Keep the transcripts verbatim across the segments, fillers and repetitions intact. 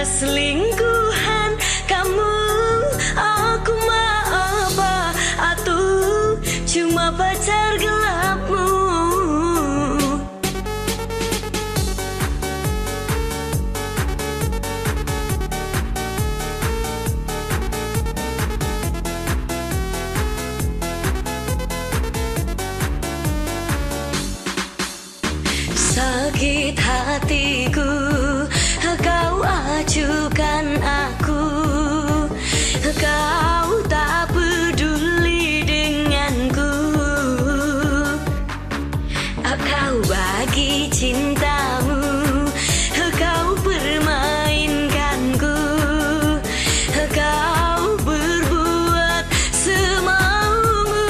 cuma selingkuhan kamu. Aku mah apa? Atuh cuma pacar gelapmu. Sakit hatiku, kau acuhkan aku. Kau tak peduli denganku. Kau bagi cintamu, kau permainkanku. Kau berbuat semaumu.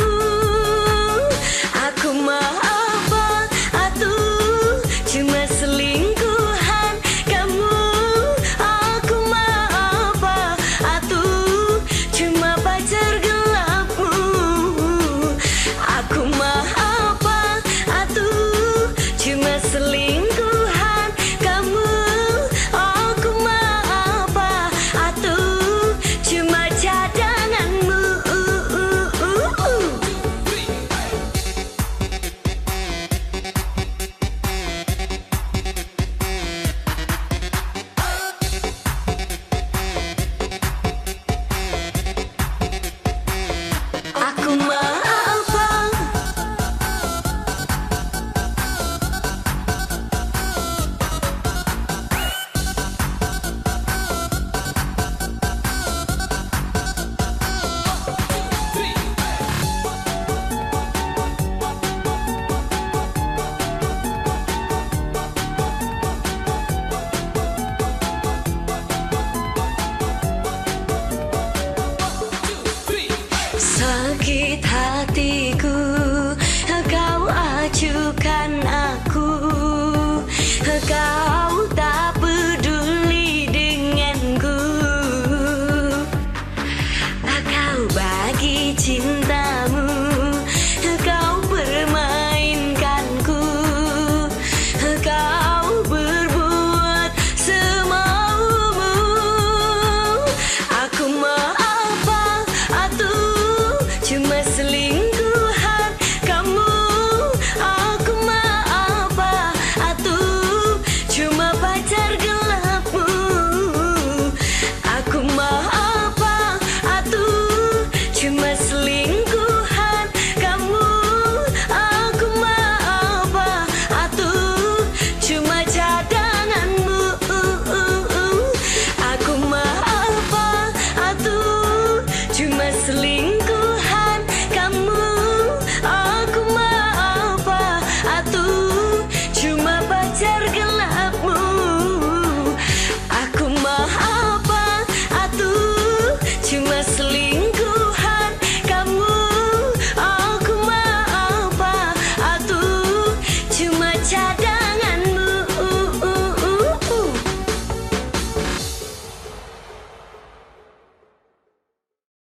Aku mah apa? Atuh cuma selingkuhan kamu. Aku mah apa? Atuh cuma pacar gelapmu. Aku mah apa? Atuh cuma selingkuhan kamu. Aku mah apa? Atuh cuma cadanganmu. Aku mah apa? Sakit